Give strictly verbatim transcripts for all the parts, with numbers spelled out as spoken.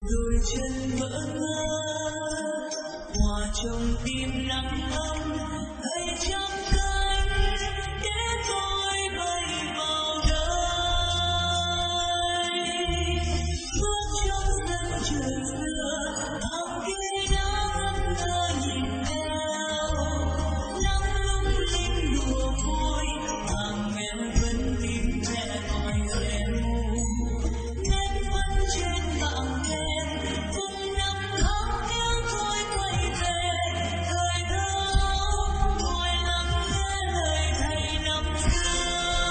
đôi chân vỡ ngỡ hòa trong tim nắng ấm hãy chắp cánh để tôi bay vào đời bước trong sân trường xưa hàng cây đá ngẩn ngơ nhìn theo nắng lung linh đùa vui hàng mẹ vẫn tìm mẹ gọi rèn nét vẫn trên mạng đen cùng năm tháng yêu tôi quay về thời thơ ngồi lắng nghe lời thầy năm xưa.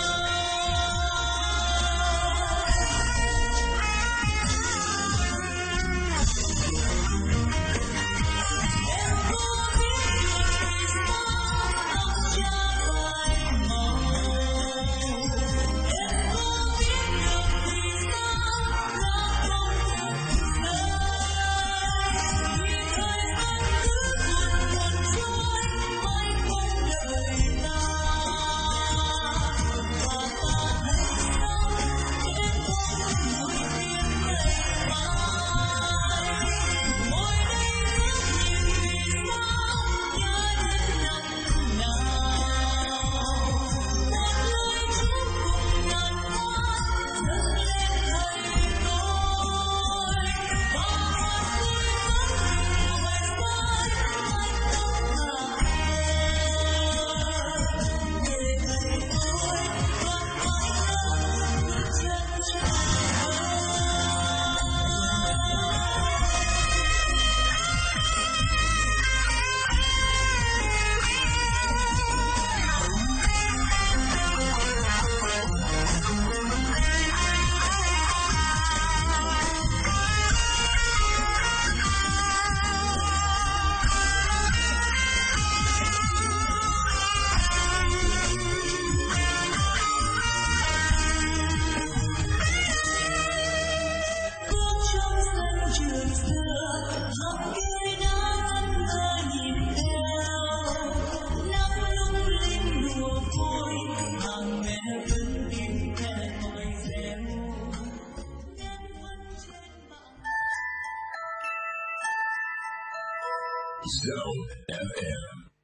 Em có biết được vì sao tóc cha phai màu, em có biết được vì sao đã không thực lời vì thời gian cứ buồn buồn trôi mãi không đợi ta và ta hãy sống để không nuối tiếc ngày mai ngồi đây ngước nhìn vì sao nhớ đến năm nào một lời chúc cùng ngàn hoa dâng lên thầy tôi và hoa tươi vẫn vương hoài mãi mãi không ngả về thầy tôi vẫn mãi nâng bước chân trời. Bước trong sân trường xưa hàng cây đá ngẩn ngơ nhìn theo nắng lung linh đùa vui hàng mẹ vẫn tìm mẹ gọi rèn nét vẫn trên mạng. Zone ép em.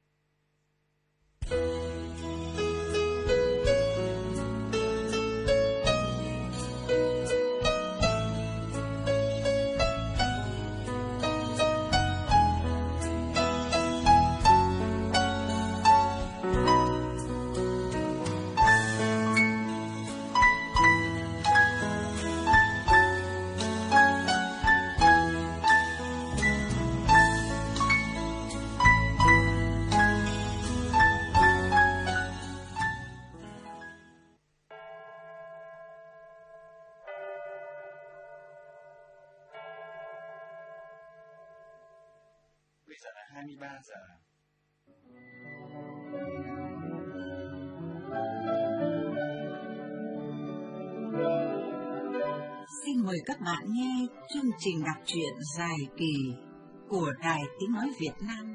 Bây giờ là hai mươi ba giờ. Xin mời các bạn nghe chương trình đọc truyện dài kỳ của Đài Tiếng Nói Việt Nam.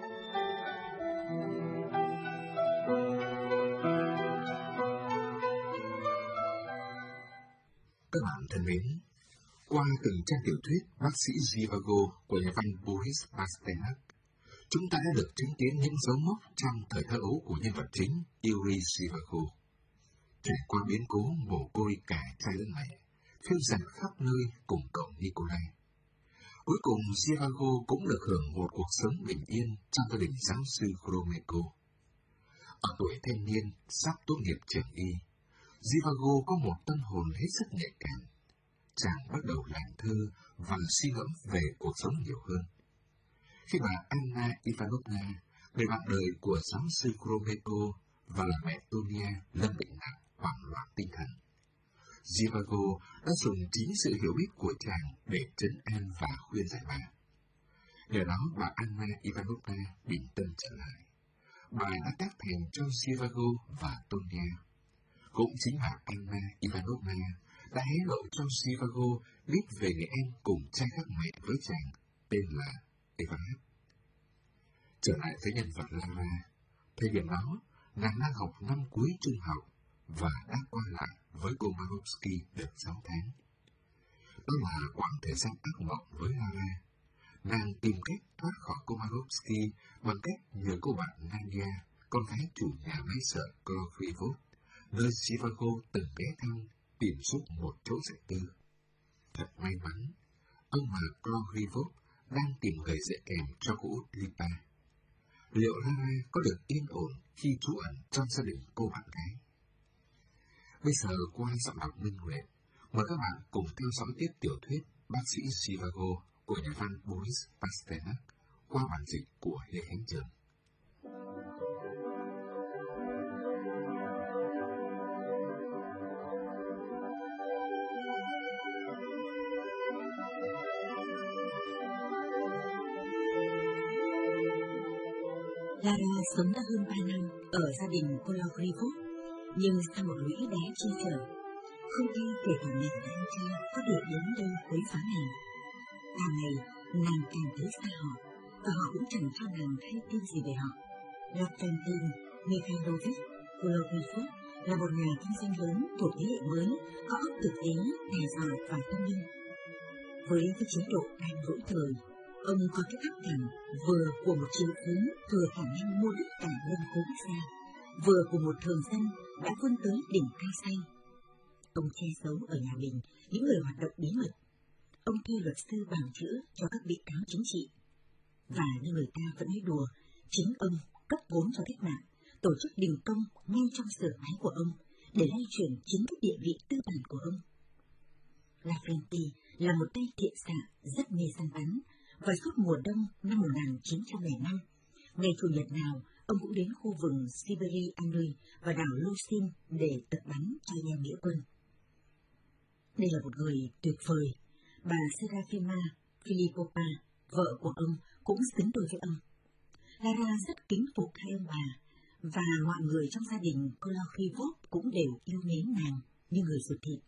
Các bạn thân mến, qua từng trang tiểu thuyết Bác sĩ Zhivago của nhà văn Boris Pasternak, chúng ta đã được chứng kiến những dấu mốc trong thời thơ ấu của nhân vật chính Yuri Zhivago. Trải qua biến cố mồ côi cả cha lẫn mẹ, phiêu dạt khắp nơi cùng cậu Nikolai. Cuối cùng Zhivago cũng được hưởng một cuộc sống bình yên trong gia đình giáo sư Gromeko. Ở tuổi thanh niên sắp tốt nghiệp trường y, Zhivago có một tâm hồn hết sức nhạy cảm. Chàng bắt đầu làm thơ và suy ngẫm về cuộc sống nhiều hơn. Khi bà Anna Ivanovna, người bạn đời của giáo sư Gromeko và là mẹ Tonia, lâm bệnh nặng, hoảng loạn tinh thần, Zhivago đã dùng chính sự hiểu biết của chàng để trấn an và khuyên giải bà. Nhờ đó bà Anna Ivanovna bình tâm trở lại. Bà đã tác thành cho Zhivago và Tonia. Cũng chính bà Anna Ivanovna đã hé lộ cho Zhivago biết về người em cùng cha khác mẹ với chàng, tên là Ivanov. Trở lại với nhân vật Lara, thời điểm đó, nàng đang học năm cuối trung học và đã qua lại với cô Marovsky được sáu tháng. Đó là quãng thời gian ác mộng với Lara. Nàng tìm cách thoát khỏi Komarovsky bằng cách nhờ cô bạn Nadia, con gái chủ nhà máy sợi Krokivov, nơi Zhivago từng ghé thăm, tìm giúp một chỗ dạy tư. Thật may mắn, ông bà Krokivov đang tìm người dạy kèm cho cô út Lipa. Liệu Lara có được yên ổn khi trú ẩn trong gia đình cô bạn gái? Bây giờ qua giọng đọc Minh Nguyệt, mời các bạn cùng theo dõi tiếp tiểu thuyết Bác sĩ Zhivago của nhà văn Boris Pasternak qua bản dịch của Lê Khánh Trường. Lara sống đã hơn ba năm ở gia đình Kologrivov, nhưng sau một lũy bé chi trở, không ai kể cả mẹ và anh trai có thể đến đây quấy phá nàng. Càng ngày, nàng càng thấy xa họ, và họ cũng chẳng cho nàng hay tin gì về họ. Lavrentine Mikhailovich Kologrivov là một nhà kinh doanh lớn thuộc thế hệ mới, có óc thực tế, tài giỏi và thông minh. Với cái chế độ đang lỗi thời, ông có cái ác cảm vừa của một triệu phú thừa khả năng mua đất cả ngân khố quốc gia, vừa của một thường dân đã vươn tới đỉnh cao xanh. Ông che giấu ở nhà mình những người hoạt động bí mật. Ông thuê luật sư bào chữa cho các bị cáo chính trị. Và như người ta vẫn nói đùa, chính ông cấp vốn cho cách mạng, tổ chức đình công ngay trong xưởng máy của ông để lay chuyển chính cái địa vị tư bản của ông. Lavrentine là một tay thiện xạ rất mê săn bắn, và suốt mùa đông năm một nghìn chín trăm lẻ năm, ngày chủ nhật nào ông cũng đến khu vườn Siberia Anui và đảo Lusin để tập bắn cho anh em nghĩa quân. Đây là một người tuyệt vời. Bà Serafima Filipova, vợ của ông, cũng xứng đôi với ông. Lara rất kính phục hai ông bà, và mọi người trong gia đình Kologrivov cũng đều yêu mến nàng như người ruột thịt.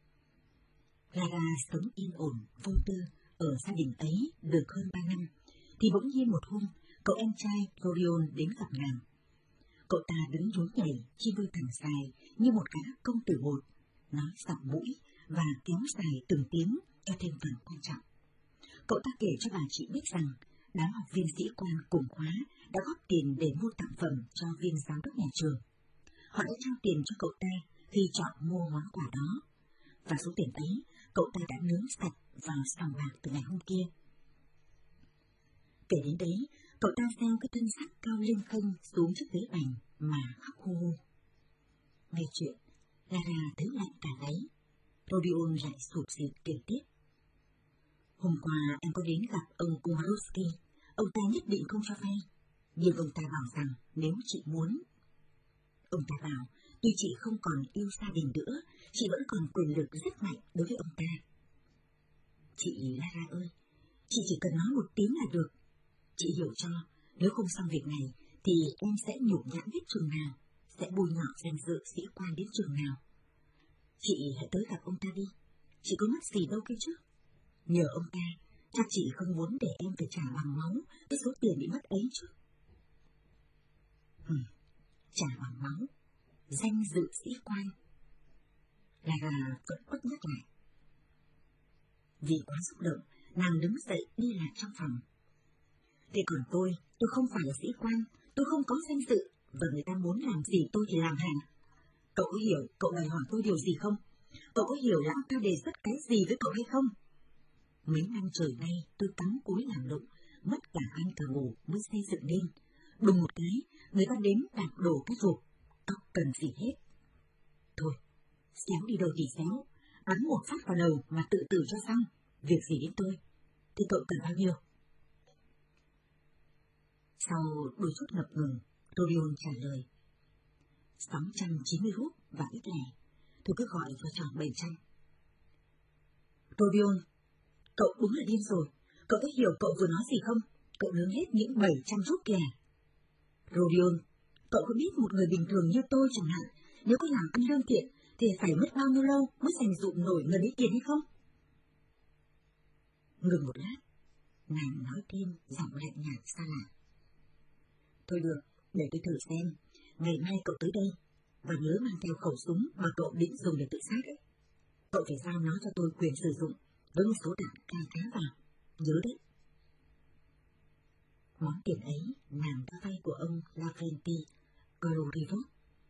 Lara sống yên ổn, vô tư ở gia đình ấy được hơn ba năm, thì bỗng nhiên một hôm, cậu em trai Rodion đến gặp nàng. Cậu ta đứng nhún nhảy, chim đuôi thẳng dài như một gã công tử bột, nói giọng mũi và kéo dài từng tiếng cho thêm phần quan trọng. Cậu ta kể cho bà chị biết rằng đám học viên sĩ quan cùng khóa đã góp tiền để mua tặng phẩm cho viên giám đốc nhà trường. Họ đã trao tiền cho cậu ta khi chọn mua món quà đó, và số tiền ấy cậu ta đã nướng sạch vào sòng bạc từ ngày hôm kia. Kể đến đấy, cậu ta gieo cái thân xác cao lên không xuống chiếc ghế bành mà khóc hu hu. Nghe chuyện, Lara thấy lạnh cả gáy. Rodion lại sụp sịt kể tiếp. Hôm qua em có đến gặp ông Komarovsky, ông ta nhất định không cho vay, nhưng ông ta bảo rằng nếu chị muốn. Ông ta bảo, tuy chị không còn yêu gia đình nữa, chị vẫn còn quyền lực rất mạnh đối với ông ta. Chị Lara ơi, chị chỉ cần nói một tiếng là được. Chị hiểu cho, nếu không xong việc này, thì em sẽ nhục nhã biết chừng nào, sẽ bôi nhọ danh dự sĩ quan đến chừng nào. Chị hãy tới gặp ông ta đi, chị có mất gì đâu kia chứ. Nhờ ông ta, chắc chị không muốn để em phải trả bằng máu cái số tiền bị mất ấy chứ. Ừ, trả bằng máu, danh dự sĩ quan. Lara vẫn bất nhắc lại. Vì quá xúc động, nàng đứng dậy đi lại trong phòng. Thế còn tôi, tôi không phải là sĩ quan, tôi không có danh dự, và người ta muốn làm gì tôi thì làm hả? Cậu có hiểu cậu đòi hỏi tôi điều gì không? Cậu có hiểu là ông ta đề xuất cái gì với cậu hay không? Mấy năm trời nay tôi cắm cúi làm lụng, mất cả ăn cả ngủ mới xây dựng nên. Đùng một cái, người ta đến đạp đổ cái rụp, tao cần gì hết. Thôi, xéo đi đâu thì xéo, bắn một phát vào đầu mà tự tử cho xong, việc gì đến tôi, thì cậu cần bao nhiêu? Sau đôi chút ngập ngừng, Rodion trả lời. sáu trăm chín mươi rúp và ít lẻ, tôi cứ gọi cho tròn bảy trăm. Rodion, cậu đúng là điên rồi, cậu có hiểu cậu vừa nói gì không? Cậu nướng hết những bảy trăm rúp kìa. Rodion, cậu có biết một người bình thường như tôi chẳng hạn, nếu có làm ăn lương thiện, thì phải mất bao nhiêu lâu mới dành dụm nổi người lấy tiền hay không? Ngừng một lát, nàng nói thêm giọng lạnh nhạt xa lạ. Thôi được, để tôi thử xem, ngày mai cậu tới đây, và nhớ mang theo khẩu súng mà cậu định dùng để tự sát ấy. Cậu phải giao nó cho tôi quyền sử dụng, với một số đạn cai cá vào. Nhớ đấy. Món tiền ấy nàng đã vay của ông Lavrenti Kolorivov.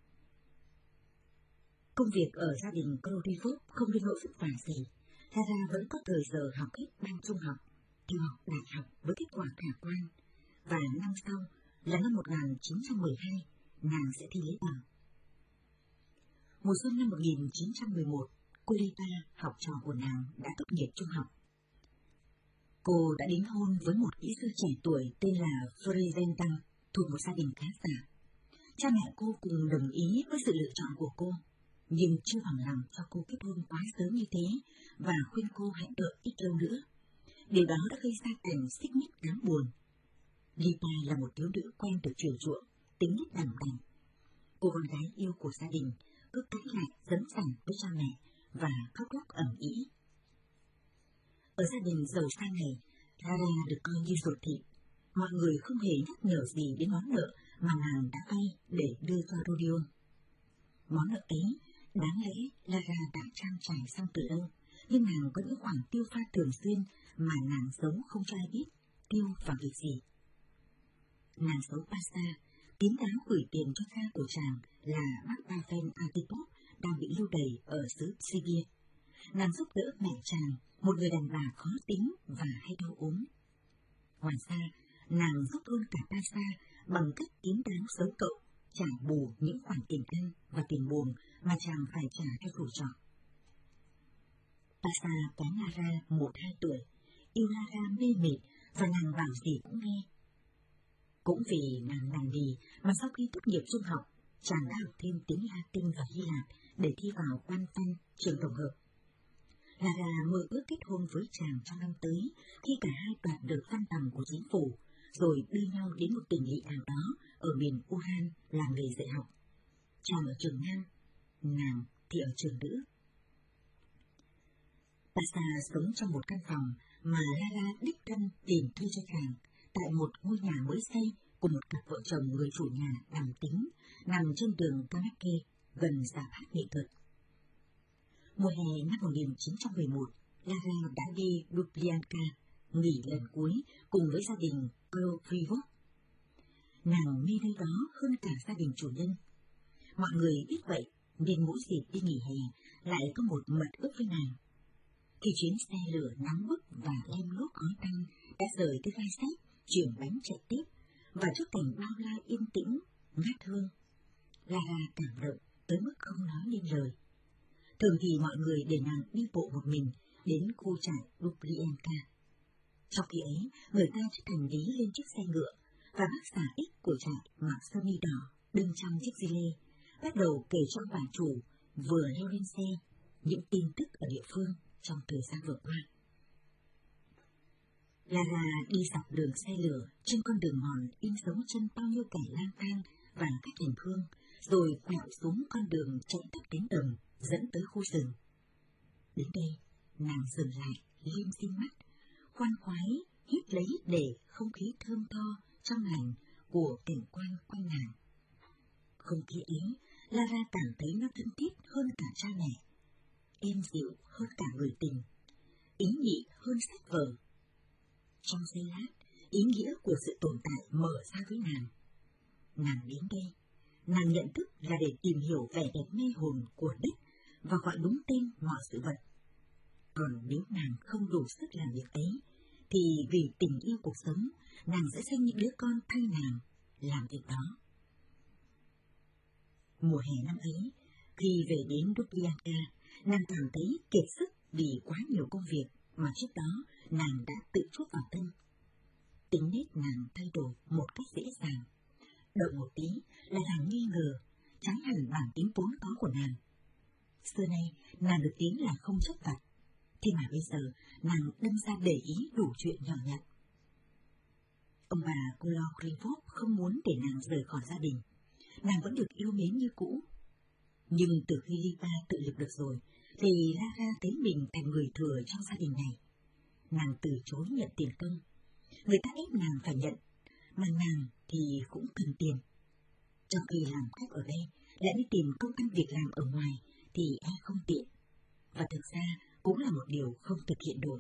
Công việc ở gia đình Kolorivov không đến nỗi phức tạp gì. Lara vẫn có thời giờ học hết ban trung học, theo học đại học với kết quả khả quan, và năm sau là năm một nghìn chín trăm mười hai, nàng sẽ thi lấy bằng. Mùa xuân năm một nghìn chín trăm mười một, cô Lita, học trò của nàng, đã tốt nghiệp trung học. Cô đã đính hôn với một kỹ sư trẻ tuổi tên là Frizentan, thuộc một gia đình khá giả. Cha mẹ cô cùng đồng ý với sự lựa chọn của cô, nhưng chưa bằng lòng cho cô kết hôn quá sớm như thế và khuyên cô hãy đợi ít lâu nữa. Điều đó đã gây ra cảnh xích mích đáng buồn. Lita là một thiếu nữ quen được chiều chuộng, tính nết đằm đằm. Cô con gái yêu của gia đình cứ cãi lại dấn dẳng với cha mẹ và khóc lóc ầm ĩ. Ở gia đình giàu sang này, Lara được coi như ruột thịt. Mọi người không hề nhắc nhở gì đến món nợ mà nàng đã vay để đưa cho Rodion. Món nợ ấy, đáng lẽ Lara đã trang trải xong từ lâu, nhưng nàng có những khoản tiêu pha thường xuyên mà nàng giấu không cho ai biết tiêu vào việc gì. Nàng xấu Pasa kín đáo gửi tiền cho cha của chàng là bác Pavel Antipov đang bị lưu đày ở xứ Sibia. Nàng giúp đỡ mẹ chàng, một người đàn bà khó tính và hay đau ốm. Ngoài ra, nàng giúp hơn cả Pasa bằng cách kín đáo xấu cậu trả bù những khoản tiền ăn và tiền buồng mà chàng phải trả cho chủ trọ. Pasa kém Lara một hai tuổi, yêu Lara mê mệt và nàng bảo gì cũng nghe. Cũng vì nàng làm gì mà sau khi tốt nghiệp trung học, chàng đã học thêm tiếng Latin và Hy Lạp để thi vào quan văn trường tổng hợp. Lara mơ ước kết hôn với chàng trong năm tới khi cả hai đoạt được văn bằng của chính phủ, rồi đưa nhau đến một tỉnh lỵ nào đó ở miền Uran làm nghề dạy học. Chàng ở trường nam, nàng thì ở trường nữ. Pasa sống trong một căn phòng mà Lara đích thân tìm thuê cho chàng tại một ngôi nhà mới xây của một cặp vợ chồng người chủ nhà đàm tính nằm trên đường Kanake gần rạp hát nghệ thuật. Mùa hè năm một nghìn chín trăm mười một, Lara đã đi Lubyanka nghỉ lần cuối cùng với gia đình Kolorivov. Nàng mê nơi đó hơn cả gia đình chủ nhân. Mọi người biết vậy nên mỗi dịp đi nghỉ hè lại có một mật ước với nàng. Khi chuyến xe lửa nóng bức và lem lốt khói tanh đã rời tới gai sách, chuyển bánh chạy tiếp, và trước cảnh bao la yên tĩnh, ngát hương, Lara cảm động tới mức không nói nên lời. Thường thì mọi người để nàng đi bộ một mình đến khu trại Lubyanka. Trong khi ấy, người ta chất hành lý lên chiếc xe ngựa, và bác xã ích của trại mặc sơ mi đỏ, đứng trong chiếc gi lê, bắt đầu kể cho bà chủ vừa leo lên xe những tin tức ở địa phương trong thời gian vừa qua. Lara đi dọc đường xe lửa trên con đường mòn in dấu chân bao nhiêu kẻ lang thang và khách hành hương, rồi quẹo xuống con đường chạy tắt cánh đồng dẫn tới khu rừng. Đến đây, nàng dừng lại, liêm diêm mắt, khoan khoái hít lấy để không khí thơm tho trong lành của cảnh quan quanh nàng. Không khí ấy, Lara cảm thấy nó thân thiết hơn cả cha mẹ, êm dịu hơn cả người tình, ý nhị hơn sách vở. Trong giây lát, ý nghĩa của sự tồn tại mở ra với nàng. Nàng đến đây, nàng nhận thức là để tìm hiểu vẻ đẹp mê hồn của đất và gọi đúng tên mọi sự vật. Còn nếu nàng không đủ sức làm việc ấy, thì vì tình yêu cuộc sống, nàng sẽ sinh những đứa con thay nàng làm việc đó. Mùa hè năm ấy, khi về đến Lubyanka, nàng cảm thấy kiệt sức vì quá nhiều công việc mà trước đó nàng đã tự chuốc vào thân. Tính nết nàng thay đổi một cách dễ dàng. Đợi một tí là nàng nghi ngờ, trái hẳn bản tính vốn có của nàng. Xưa nay, nàng được tiếng là không chấp vặt, thế mà bây giờ nàng đâm ra để ý đủ chuyện nhỏ nhặt. Ông bà Kolorivov không muốn để nàng rời khỏi gia đình. Nàng vẫn được yêu mến như cũ. Nhưng từ khi Lipa tự lực được rồi, thì Lara thấy mình thành người thừa trong gia đình này. Nàng từ chối nhận tiền công. Người ta ép nàng phải nhận, mà nàng thì cũng cần tiền. Trong khi làm khách ở đây, lại đi tìm công ăn việc làm ở ngoài, thì ai không tiện. Và thực ra, cũng là một điều không thực hiện được.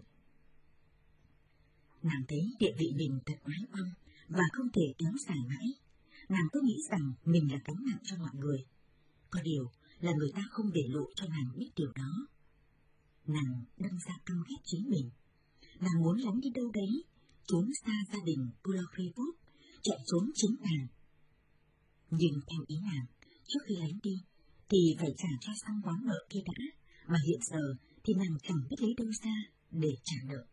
Nàng thấy địa vị mình thật oái oăm và không thể kéo dài mãi. Nàng cứ nghĩ rằng mình là gánh nặng cho mọi người. Có điều là người ta không để lộ cho nàng biết điều đó. Nàng đâm ra căm ghét chính mình. Nàng muốn lánh đi đâu đấy, trốn xa gia đình Pulakrivov, chạy trốn chính nàng. Nhưng theo ý nàng, trước khi lánh đi, thì phải trả cho xong món nợ kia đã, mà hiện giờ thì nàng chẳng biết lấy đâu ra để trả nợ.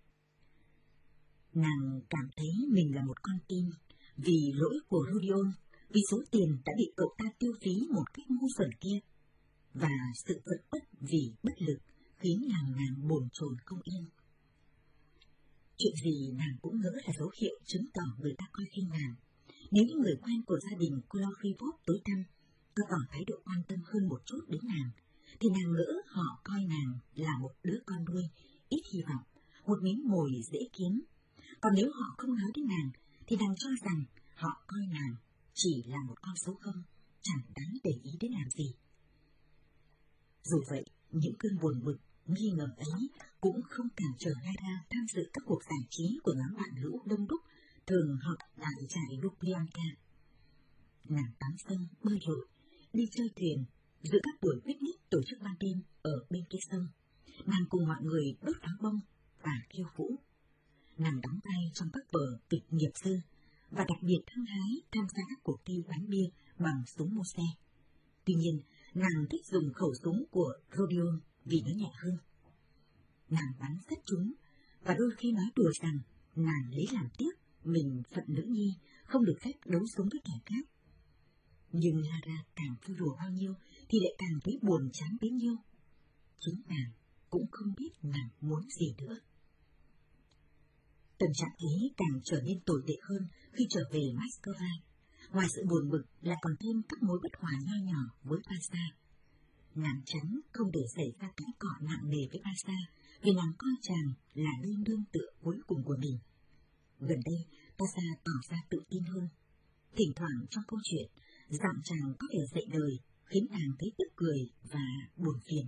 Nàng cảm thấy mình là một con tin, vì lỗi của Rodion, vì số tiền đã bị cậu ta tiêu phí một cách ngu xuẩn kia, và sự phẫn uất vì bất lực khiến lòng nàng bồn chồn không yên. Chuyện gì nàng cũng ngỡ là dấu hiệu chứng tỏ người ta coi khinh nàng. Nếu những người quen của gia đình Pulakrivov tối tăm có tỏ thái độ quan tâm hơn một chút đến nàng, thì nàng ngỡ họ coi nàng là một đứa con nuôi, ít hy vọng, một miếng mồi dễ kiếm. Còn nếu họ không nói đến nàng, thì nàng cho rằng họ coi nàng chỉ là một con số không, chẳng đáng để ý đến làm gì. Dù vậy, những cơn buồn bực, nghi ngờ ấy cũng không cản trở Lara tham dự các cuộc giải trí của nhóm bạn lũ đông đúc thường họp tại trại Lubyanka. Nàng tắm sông, bơi lội, đi chơi thuyền, dự các buổi picnic tổ chức ban đêm ở bên kia sông. Nàng cùng mọi người đốt pháo bông và khiêu vũ. Nàng đóng tay trong các vở kịch nghiệp dư và đặc biệt hăng hái tham gia các cuộc thi bắn bia bằng súng mô xe. Tuy nhiên, nàng thích dùng khẩu súng của Rodion vì nó nhẹ hơn. Nàng bắn rất trúng, và đôi khi nói đùa rằng nàng lấy làm tiếc mình phận nữ nhi không được phép đấu súng với kẻ khác. Nhưng Lara càng vui đùa bao nhiêu thì lại càng thấy buồn chán bấy nhiêu. Chính nàng cũng không biết nàng muốn gì nữa. Tình trạng ấy càng trở nên tồi tệ hơn khi trở về Moscow. Ngoài sự buồn bực lại còn thêm các mối bất hòa nho nhỏ với Pasha. Nàng chắn không để xảy ra cãi cọ nặng nề với Pasha, vì nàng coi chàng là nơi nương tựa cuối cùng của mình. Gần đây, Pasha tỏ ra tự tin hơn. Thỉnh thoảng trong câu chuyện, giọng chàng có thể dạy đời, khiến nàng thấy tức cười và buồn phiền.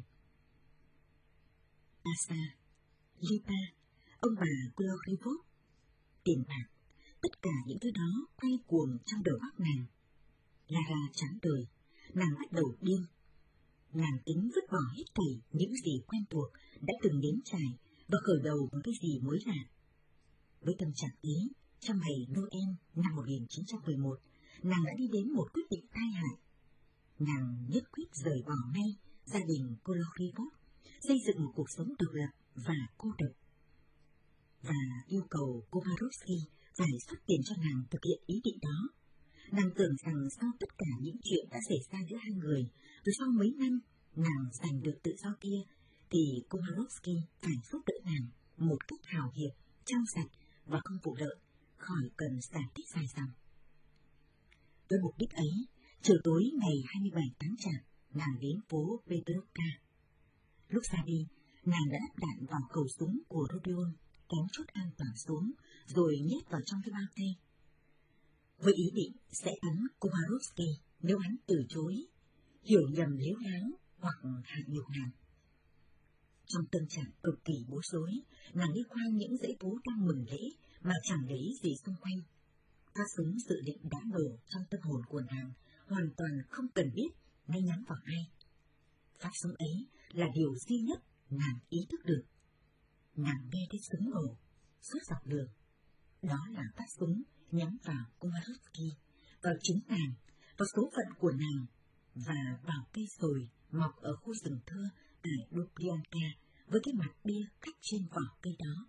Pasha, Lipa, ông bà Pulakrivov, tiền bạc, tất cả những thứ đó quay cuồng trong đầu óc nàng. Lara chán đời, nàng bắt đầu điên. Nàng tính vứt bỏ hết thảy những gì quen thuộc đã từng nếm trải và khởi đầu bằng cái gì mới lạ. Với tâm trạng ấy, trong ngày Noel năm một nghìn chín trăm mười một, nàng đã đi đến một quyết định tai hại. Nàng nhất quyết rời bỏ ngay gia đình Pulakrivov, xây dựng một cuộc sống độc lập và cô độc. Và yêu cầu Komarovsky phải xuất tiền cho nàng thực hiện ý định đó. Nàng tưởng rằng sau tất cả những chuyện đã xảy ra giữa hai người, từ sau mấy năm nàng giành được tự do kia, thì Komarovsky phải giúp đỡ nàng một cách hào hiệp, trong sạch và không vụ lợi, khỏi cần giải thích dài dòng. Với mục đích ấy, chiều tối ngày hai mươi bảy tháng Chạp, nàng đến phố Petrovka. Lúc ra đi, nàng đã lắp đạn vào khẩu súng của Rodion, kéo chốt an toàn xuống, rồi nhét vào trong cái bao tay. Với ý định sẽ bắn Komarovsky nếu hắn từ chối, hiểu nhầm lếu láo hoặc hạ nhục nàng. Trong tâm trạng cực kỳ bối rối, nàng đi qua những dãy phố đang mừng lễ mà chẳng để ý gì xung quanh. Phát súng dự định đã nổ trong tâm hồn của nàng, hoàn toàn không cần biết nó nhắm vào ai. Phát súng ấy là điều duy nhất nàng ý thức được. Nàng nghe thấy súng nổ suốt dọc đường. Đó là phát súng nhắm vào Komarovsky, vào chính nàng, vào số phận của nàng, và vào cây sồi mọc ở khu rừng thưa tại Lubyanka với cái mặt bia khắc trên vỏ cây đó.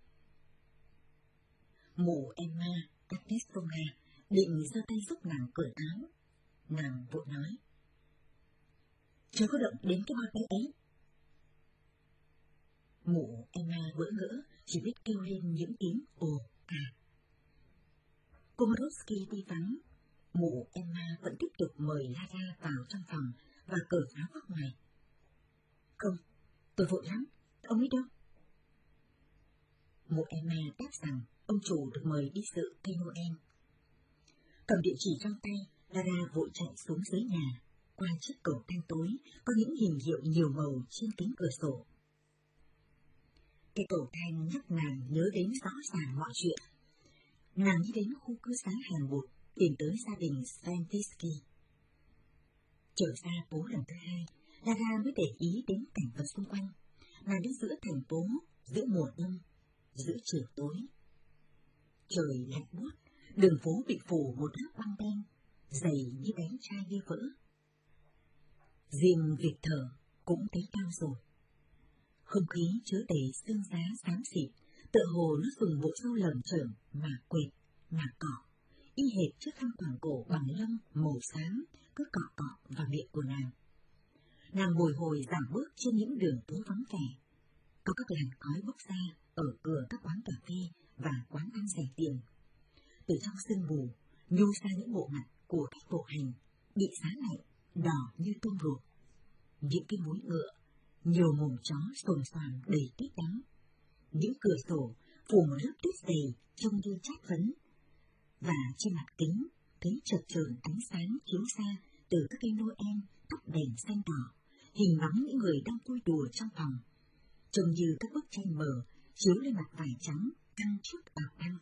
Mụ Emma Agnestovna định giơ tay giúp nàng cởi áo. Nàng vội nói: "Chớ có động đến cái bao tay ấy." Mụ Emma bỡ ngỡ, chỉ biết kêu lên những tiếng ồ à. Komarovsky đi vắng, mụ Emma vẫn tiếp tục mời Lara vào trong phòng và cởi áo khoác ngoài. "Không, tôi vội lắm, ông ấy đâu?" Mụ Emma đáp rằng ông chủ được mời đi dự cây Noel. Cầm địa chỉ trong tay, Lara vội chạy xuống dưới nhà, qua chiếc cầu thang tối có những hình hiệu nhiều màu trên kính cửa sổ. Cái cầu thang nhắc nàng nhớ đến rõ ràng mọi chuyện. Nàng đi đến khu cư xá hàng bột, tìm tới gia đình Sventisky. Trở ra phố lần thứ hai, Lara mới để ý đến cảnh vật xung quanh. Nàng đứng giữa thành phố, giữa mùa đông, giữa chiều tối. Trời lạnh buốt, đường phố bị phủ một lớp băng đen, dày như bánh chai như vỡ. Riêng việc thở cũng thấy cao rồi. Không khí chứa đầy sương giá xám xịt, tựa hồ nó dùng bộ râu lởm chởm mà quệt, mà cọ, y hệt chiếc khăn quàng cổ bằng lông màu xám cứ cọ cọ vào miệng của nàng. Nàng bồi hồi dạo bước trên những đường phố vắng vẻ. Có các làn khói bốc ra ở cửa các quán cà phê và quán ăn rẻ tiền. Từ trong sương mù nhô ra những bộ mặt của các bộ hành bị giá lạnh, đỏ như tôm luộc. Những cái múi ngựa, nhiều mồm chó xồm xoàm đầy tuyết đắng. Những cửa sổ phủ một lớp tuyết dày trông như chát vấn. Và trên mặt kính thấy chợt chờn ánh sáng chiếu ra từ các cây Noel thắp đèn xanh đỏ, hình bóng những người đang vui đùa trong phòng, trông như các bức tranh mờ chiếu lên mặt vải trắng căng chút ảo đăng.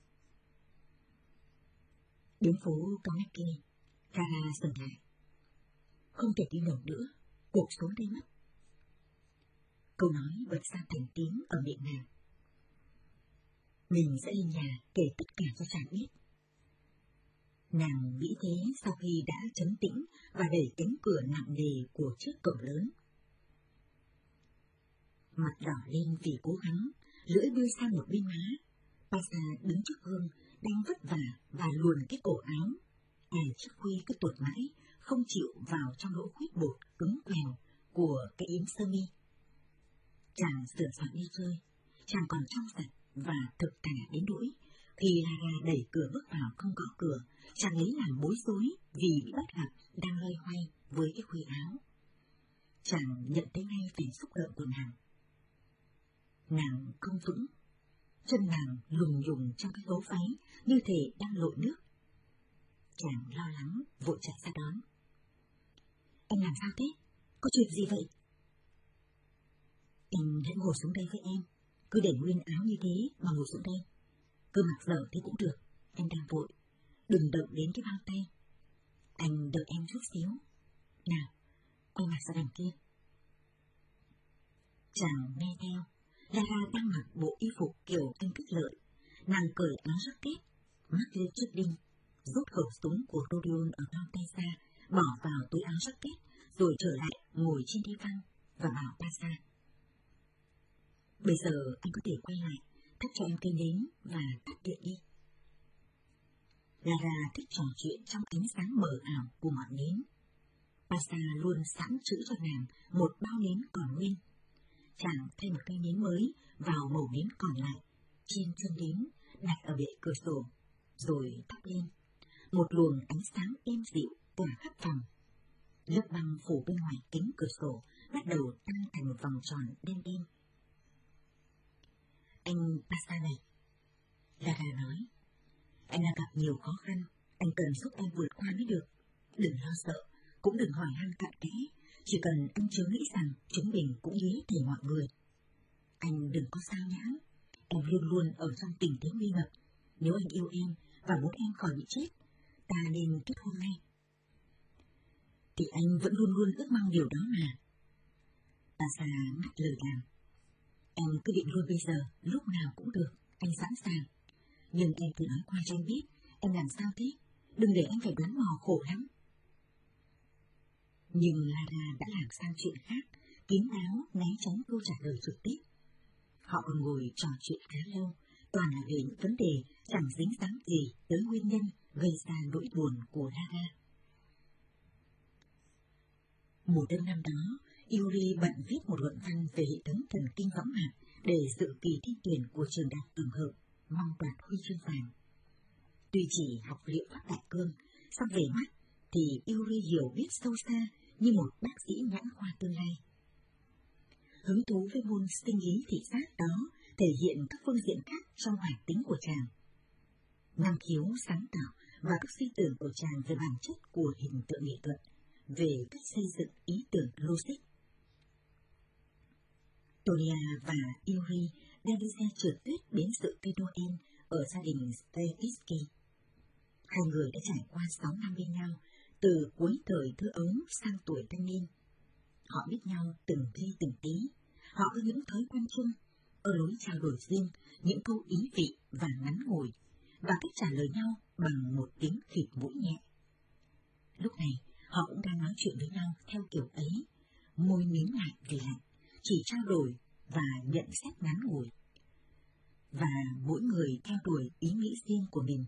Đến phố Carnegie, Lara dừng lại. Không thể đi nổi nữa, cuộc sống đây mất. Câu nói bật ra thành tiếng ở miệng nàng. Mình sẽ lên nhà kể tất cả cho chàng biết. Nàng nghĩ thế sau khi đã trấn tĩnh và đẩy cánh cửa nặng nề của chiếc cổng lớn. Mặt đỏ lên vì cố gắng, lưỡi đưa sang một bên má. Pasha đứng trước gương, đang vất vả và luồn cái cổ áo. Ai chiếc khuy cứ tuột mãi, không chịu vào trong lỗ khuyết bột cứng quèo của cái yếm sơ mi. Chàng sửa soạn đi chơi, chàng còn trong sạch và thực thà đến nỗi khi Lara đẩy cửa bước vào không gõ cửa, chàng lấy làm bối rối vì bị bắt gặp đang loay hoay với cái khuy áo. Chàng nhận thấy ngay vẻ xúc động của nàng. Nàng không vững, chân nàng lùng nhùng trong cái gấu váy như thể đang lội nước. Chàng lo lắng vội chạy ra đón. Em làm sao thế? Có chuyện gì vậy? Em hãy ngồi xuống đây với em, cứ để nguyên áo như thế mà ngồi xuống đây. Cứ mặc dở thế cũng được, em đang vội, đừng động đến cái bao tay. Anh đợi em chút xíu. Nào, quay mặt ra đằng kia. Chàng nghe theo. Lara đang mặc bộ y phục kiểu anh thích lợi. Nàng cởi áo jacket, mắc lên chiếc đinh, rút khẩu súng của Rodion ở bao tay ra, bỏ vào túi áo jacket, rồi trở lại ngồi trên đi văng và bảo Pasha. Bây giờ anh có thể quay lại, thắp cho em cây nến và tắt điện đi. Lara thích trò chuyện trong ánh sáng mờ ảo của ngọn nến. Pasha luôn sẵn chữ cho nàng một bao nến còn nguyên. Chàng thay một cây nến mới vào mẩu nến còn lại, trên chân nến đặt ở bệ cửa sổ, rồi thắp lên. Một luồng ánh sáng êm dịu tỏa khắp phòng. Lớp băng phủ bên ngoài kính cửa sổ bắt đầu tăng thành một vòng tròn đen đen. Anh Pasha này, Lara nói, anh đang gặp nhiều khó khăn, anh cần giúp em vượt qua mới được. Đừng lo sợ, cũng đừng hỏi han cặn kẽ, chỉ cần anh chớ nghĩ rằng chúng mình cũng như hết thảy mọi người. Anh đừng có sao nhãng, em luôn luôn ở trong tình thế nguy ngập. Nếu anh yêu em và muốn em khỏi bị chết, ta nên kết hôn ngay. Thì anh vẫn luôn luôn ước mong điều đó mà. Pasha ngắt lời nàng. Em cứ định luôn bây giờ, lúc nào cũng được, anh sẵn sàng. Nhưng em cứ nói qua cho anh biết, em làm sao thế, đừng để anh phải đoán mò khổ lắm. Nhưng Lara đã làm sang chuyện khác, kín đáo né tránh câu trả lời trực tiếp. Họ còn ngồi trò chuyện khá lâu, toàn là về những vấn đề chẳng dính dáng gì tới nguyên nhân gây ra nỗi buồn của Lara. Mùa đông năm đó, Yuri bận viết một luận văn về hệ thống thần kinh võng mạc để dự kỳ thi tuyển của trường đại học tổng hợp, mong đoạt huy chương vàng. Tuy chỉ học liệu pháp đại cương, song về mắt thì Yuri hiểu biết sâu xa như một bác sĩ nhãn khoa tương lai. Hứng thú với môn sinh lý thị giác đó thể hiện các phương diện khác trong hoạt tính của chàng. Năng khiếu sáng tạo và các suy tưởng của chàng về bản chất của hình tượng nghệ thuật, về cách xây dựng ý tưởng logic. Tonia và Yuri đang đi xe trượt tuyết đến dự cây Noel ở gia đình Stevitsky. Hai người đã trải qua sáu năm bên nhau, từ cuối thời thơ ấu sang tuổi thanh niên. Họ biết nhau từng ly từng tí. Họ có những thói quen chung, ở lối trao đổi riêng, những câu ý vị và ngắn ngủi, và cách trả lời nhau bằng một tiếng khịt mũi nhẹ. Lúc này, họ cũng đang nói chuyện với nhau theo kiểu ấy, môi mím lại vì lạnh, chỉ trao đổi và nhận xét ngắn ngủi. Và mỗi người theo đuổi ý nghĩ riêng của mình.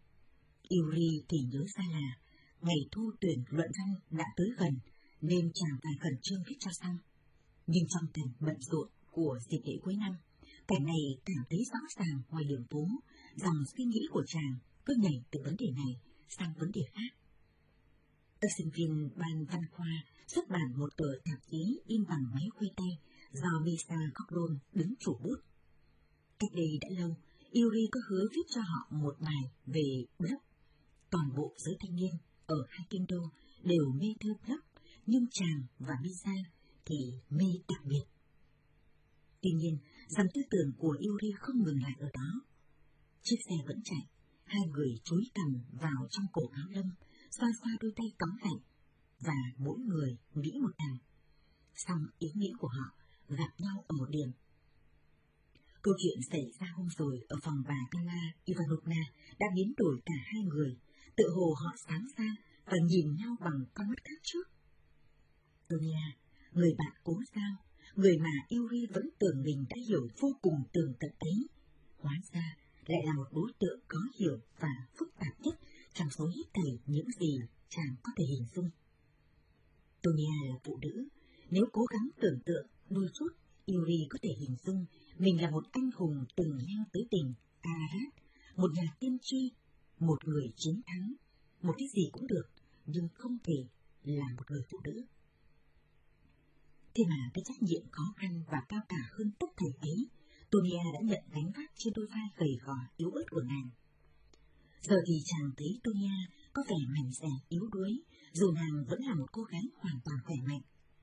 Yuri thì nhớ ra là ngày thu tuyển luận văn đã tới gần, nên chàng phải khẩn trương viết cho xong. Nhưng trong cảnh bận rộn của dịp lễ cuối năm, cảnh này cảm thấy rõ ràng ngoài đường phố, dòng suy nghĩ của chàng cứ nhảy từ vấn đề này sang vấn đề khác. Các sinh viên ban văn khoa xuất bản một tờ tạp chí in bằng máy khuây tay do Misa Gordon đứng chủ bút. Cách đây đã lâu, Yuri có hứa viết cho họ một bài về blog. Toàn bộ giới thanh niên ở hai kinh đô đều mê thơ blog, nhưng chàng và Misa thì mê đặc biệt. Tuy nhiên, dòng tư tưởng của Yuri không ngừng lại ở đó. Chiếc xe vẫn chạy, hai người chúi cằm vào trong cổ áo lông, xoa xoa đôi tay cóng lạnh, và mỗi người nghĩ một đằng. Xong ý nghĩ của họ gặp nhau ở một điểm. Câu chuyện xảy ra hôm rồi ở phòng bà Anna Ivanovna đã biến đổi cả hai người, tự hồ họ sáng ra và nhìn nhau bằng con mắt khác trước. Tonia, người bạn cố giao, người mà Yuri vẫn tưởng mình đã hiểu vô cùng tường tận ấy, hóa ra lại là một đối tượng có hiểu và phức tạp nhất trong số hết thảy những gì chàng có thể hình dung. Tonia là phụ nữ, nếu cố gắng tưởng tượng đôi chút, Yuri có thể hình dung mình là một anh hùng từng leo tới tỉnh Ararat, một nhà tiên tri, một người chiến thắng, một cái gì cũng được, nhưng không thể là một người phụ nữ. Thế mà cái trách nhiệm khó khăn và cao cả hơn tất thảy ấy, Tonia đã nhận gánh vác trên đôi vai gầy gò yếu ớt của nàng. Giờ thì chàng thấy Tonia có vẻ mảnh dẻ yếu đuối, dù nàng vẫn là một cô gái hoàn toàn khỏe mạnh.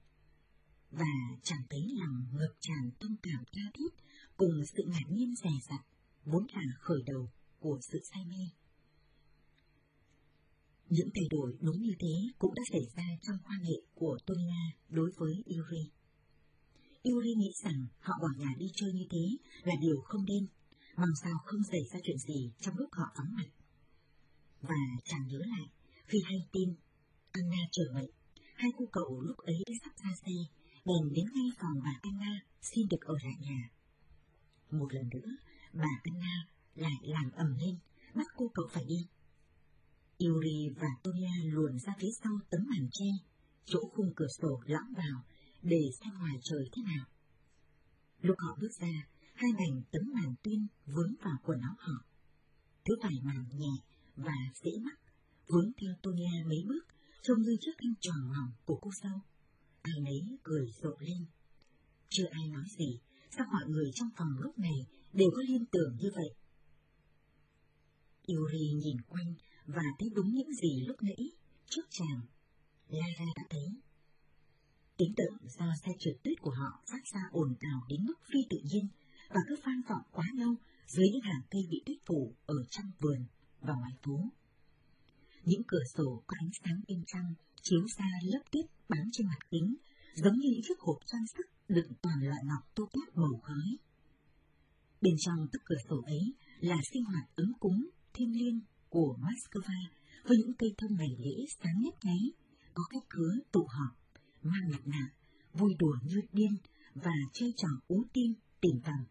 Và chàng thấy lòng ngập tràn thông cảm tha thiết cùng sự ngạc nhiên dè dặt, vốn là khởi đầu của sự say mê. Những thay đổi đúng như thế cũng đã xảy ra trong quan hệ của Tonia đối với Yuri. Yuri nghĩ rằng họ bỏ nhà đi chơi như thế là điều không nên, mong sao không xảy ra chuyện gì trong lúc họ vắng mặt. Và chàng nhớ lại, khi hay tin Anna trở bệnh, hai cô cậu lúc ấy sắp ra xe, bèn đến ngay phòng bà Anna xin được ở lại nhà. Một lần nữa, bà Anna lại làm ầm lên, bắt cô cậu phải đi. Yuri và Tonia luồn ra phía sau tấm màn tre, chỗ khung cửa sổ lõm vào, để xem ngoài trời thế nào. Lúc họ bước ra, hai mảnh tấm màn tuyên vướng vào quần áo họ. Thứ vải màn nhẹ và dễ mắc, vướng theo Tonia mấy bước, trông như chiếc khăn tròn mỏng của cô dâu. Ai nấy cười rộ lên. Chưa ai nói gì, sao mọi người trong phòng lúc này đều có liên tưởng như vậy. Yuri nhìn quanh và thấy đúng những gì lúc nãy trước chàng Lara đã thấy. Tiếng động do xe trượt tuyết của họ phát ra ồn ào đến mức phi tự nhiên và cứ vang vọng quá lâu dưới những hàng cây bị tuyết phủ ở trong vườn và ngoài phố. Những cửa sổ có ánh sáng bên trong chiếu ra lớp tuyết bám trên mặt kính, giống như những chiếc hộp trang sức đựng toàn loại ngọc tô tát màu khói. Bên trong các cửa sổ ấy là sinh hoạt ấm cúng thiêng liêng của Moscow với những cây thông ngày lễ sáng nhấp nháy, có khách khứa tụ họp, mang mặt nạ, vui đùa như điên và chơi trò ú tim tìm vàng.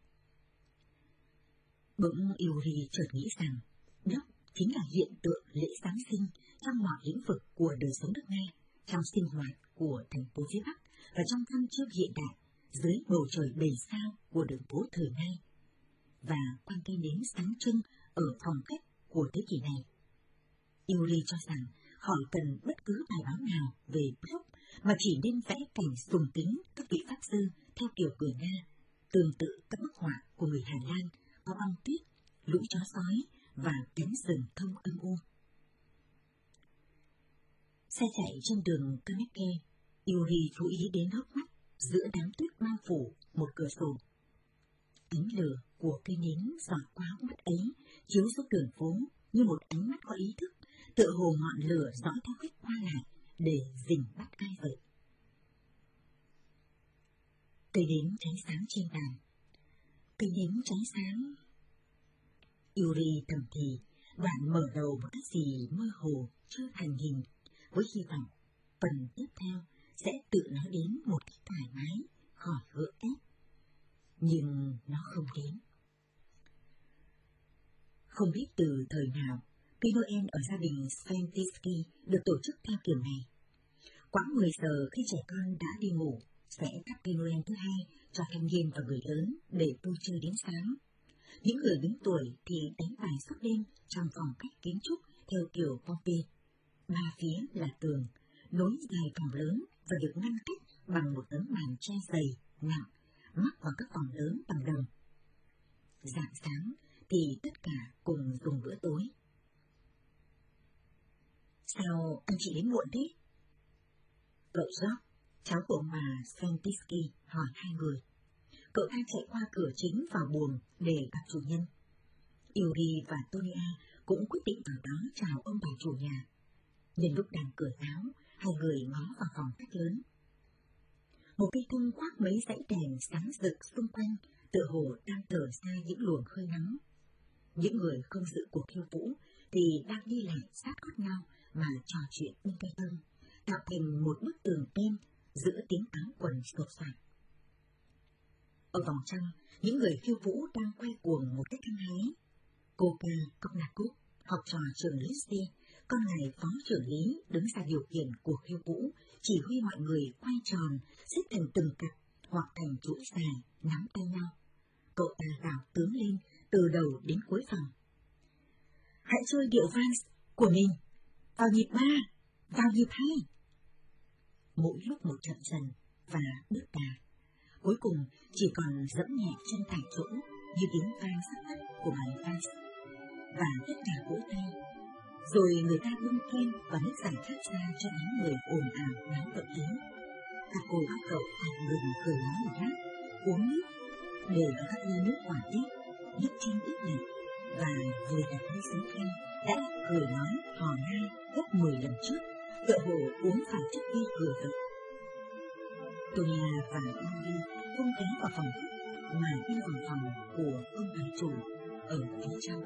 Bỗng Yuri chợt nghĩ rằng đó chính là hiện tượng lễ Giáng sinh trong mọi lĩnh vực của đời sống nước Nga, trong sinh hoạt của thành phố phía Bắc và trong văn chương hiện đại dưới bầu trời đầy sao của đường phố thời nay. Và quan cây nến sáng trưng ở phòng khách của thế kỷ này. Yuri cho rằng khỏi cần bất cứ bài báo nào về blog mà chỉ nên vẽ cảnh sùng kính các vị pháp sư theo kiểu người Nga, tương tự các bức họa của người Hà Lan có băng tuyết, lũ chó sói và cánh rừng thông âm u. Xe chạy trên đường Kaneke, Yuri chú ý đến hốc mắt giữa đám tuyết bao phủ một cửa sổ. Ánh lửa của cây nến giọt qua mắt ấy chiếu xuống đường phố như một ánh mắt có ý thức, tựa hồ ngọn lửa dõi theo khách qua lại để rình bắt ai vậy. Cây nến cháy sáng trên bàn. Cây nến cháy sáng. Yuri thầm thì, đoạn mở đầu một cái gì mơ hồ chưa thành hình, với hy vọng phần tiếp theo sẽ tự nói đến một cách thoải mái, khỏi gượng ép. Nhưng nó không đến. Không biết từ thời nào, cây Noel ở gia đình Sventisky được tổ chức theo kiểu này. Quãng mười giờ khi trẻ con đã đi ngủ, sẽ thắp cây Noel thứ hai cho thanh niên và người lớn để vui chơi đến sáng. Những người đứng tuổi thì đánh bài suốt đêm trong phòng cách kiến trúc theo kiểu Pompey. Ba phía là tường, nối dài phòng lớn và được ngăn cách bằng một tấm màn che dày, nặng, mắc vào các phòng lớn bằng đồng. Rạng sáng thì tất cả cùng dùng bữa tối. Sao anh chị đến muộn thế? Cậu George, cháu của ông bà Sventisky, hỏi hai người. Cậu ta chạy qua cửa chính vào buồng để gặp chủ nhân. Yuri và Tonia cũng quyết định vào đó chào ông bà chủ nhà. Nhân lúc đang cởi áo, hai người ngó vào phòng khách lớn. Một cây thông khoác mấy dãy đèn sáng rực xung quanh, tựa hồ đang thở ra những luồng hơi nóng. Những người không dự cuộc khiêu vũ thì đang đi lại sát gót nhau mà trò chuyện bên cây thông, tạo thành một bức tường đen giữa tiếng áo quần sột soạt. Ở vòng trong, những người khiêu vũ đang quay cuồng một cách hăng hái. Koka Koknakuk, học trò trường Listy, con ngài phó trưởng lý đứng ra điều khiển cuộc khiêu vũ, chỉ huy mọi người quay tròn, xếp thành từng cặp hoặc thành chuỗi dài, nắm tay nhau. Cậu ta gào tướng lên từ đầu đến cuối phòng. Hãy chơi điệu vals của mình, vào nhịp ba, vào nhịp hai. Mỗi lúc một chậm dần và bước đà. Cuối cùng chỉ còn dẫm nhẹ chân tại chỗ như tiếng vang sắc tắt của bài vals. Và tất cả vỗ tay. Rồi người ta bưng kem và nước giải khát ra cho đám người ồn ào náo động đến. Các cô bác cậu thành ngừng cười nói một lát, uống nước, để vào các ly nước quả tết, nước chanh ướp lạnh, và vừa đặt ly sứ kem đã cười nói hò nai gấp mười lần trước, tựa hồ uống phải chất ghi cười vậy. Tonia và Yuri không ghé vào phòng khách mà đi vào phòng của ông bà chủ ở phía trong.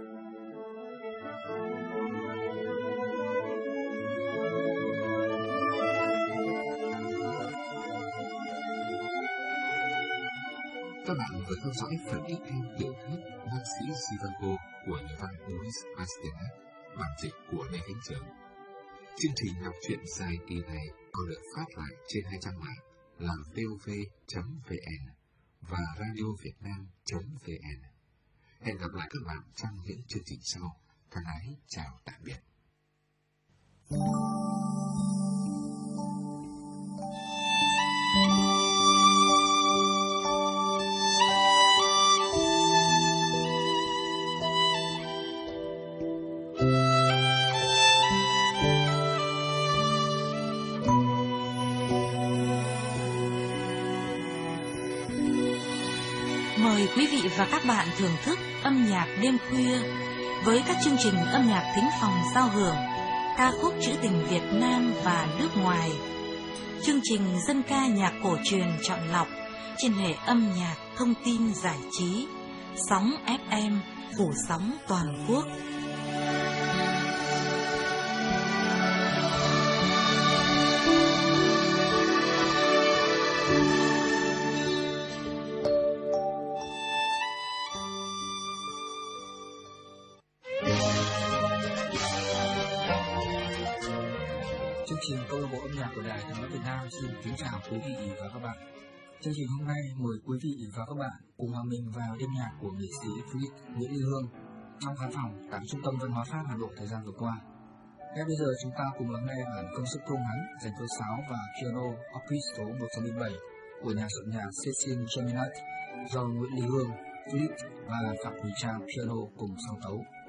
Các bạn vừa theo dõi phần tiếp theo tiểu thuyết Bác sĩ Zhivago của nhà văn Boris Pasternak, bản dịch của Lê Khánh Trường. Chương trình đọc truyện dài kỳ này còn được phát lại trên hai trang mạng là vov chấm vn và radiovietnam chấm vn. Hẹn gặp lại các bạn trong những chương trình sau. Thân ái chào tạm biệt. Mời quý vị và các bạn thưởng thức âm nhạc đêm khuya với các chương trình âm nhạc thính phòng giao hưởng, ca khúc trữ tình Việt Nam và nước ngoài, chương trình dân ca nhạc cổ truyền chọn lọc trên hệ âm nhạc thông tin giải trí, sóng ép em phủ sóng toàn quốc. Chương trình câu lạc bộ âm nhạc của Đài Tiếng nói Việt Nam xin kính chào quý vị và các bạn. Chương trình hôm nay mời quý vị và các bạn cùng hòa mình vào đêm nhạc của nghệ sĩ Philip Nguyễn Ly Hương trong khán phòng tại Trung tâm Văn hóa Pháp Hà Nội thời gian vừa qua. Ngay bây giờ chúng ta cùng lắng nghe bản công sức công ngắn dành cho sáo và piano opus số một trăm lẻ bảy của nhà soạn nhạc Cecil Geminat do Nguyễn Ly Hương, Philip và Phạm Thùy Trang piano cùng song tấu.